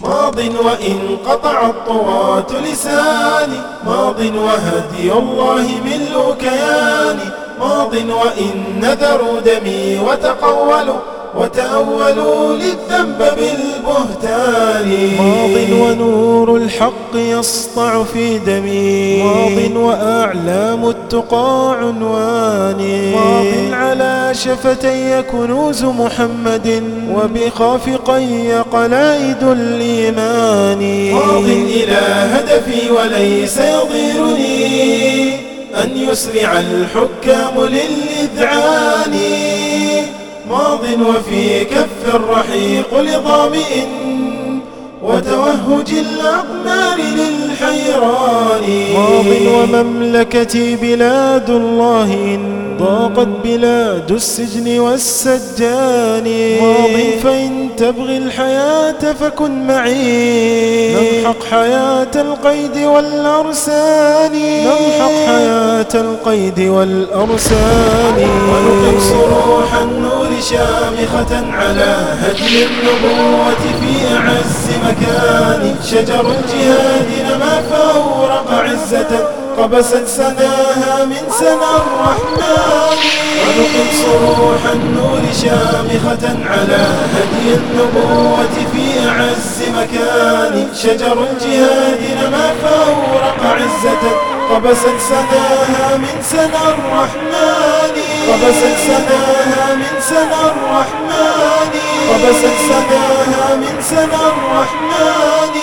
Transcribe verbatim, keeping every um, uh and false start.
ماض وإن قطع الطغاة لساني، ماض وهدي الله ملء كياني، ماض وإن نذروا دمي وتقولوا وتأولوا للذنب بالبهتان، ماض ونور الحق يسطع في دمي، ماض وأعلام التقى عنواني، ماض على شفتي كنوز محمد وبخافقي قلائد الإيمان، ماض إلى هدفي وليس يضيرني أن يسرع الحكام للإذعان، ماض وفي كف الرحيق لظامئ وتوهج الأقمار للحيران، ماض ومملكتي بلاد الله إن ضاقت بلاد السجن والسجان، ماض فإن تبغي الحياة فكن معي نمحق حياة القيد والأرسان، نمحق حياة القيد والأرسان، ونقم صروح النور شامخة على هدي النبوة في أعز مكان، شجر الجهاد نما فأورق عزة قبست سناها من سنا الرحمن، ونقم صروح النور شامخة على هدي النبوة في أعز مكان، شجر الجهاد نما فأورق عزة قبست سناها من سنا الرحمن، قبست سناها من سنا الرحمن، قبست سناها من سنا الرحمن.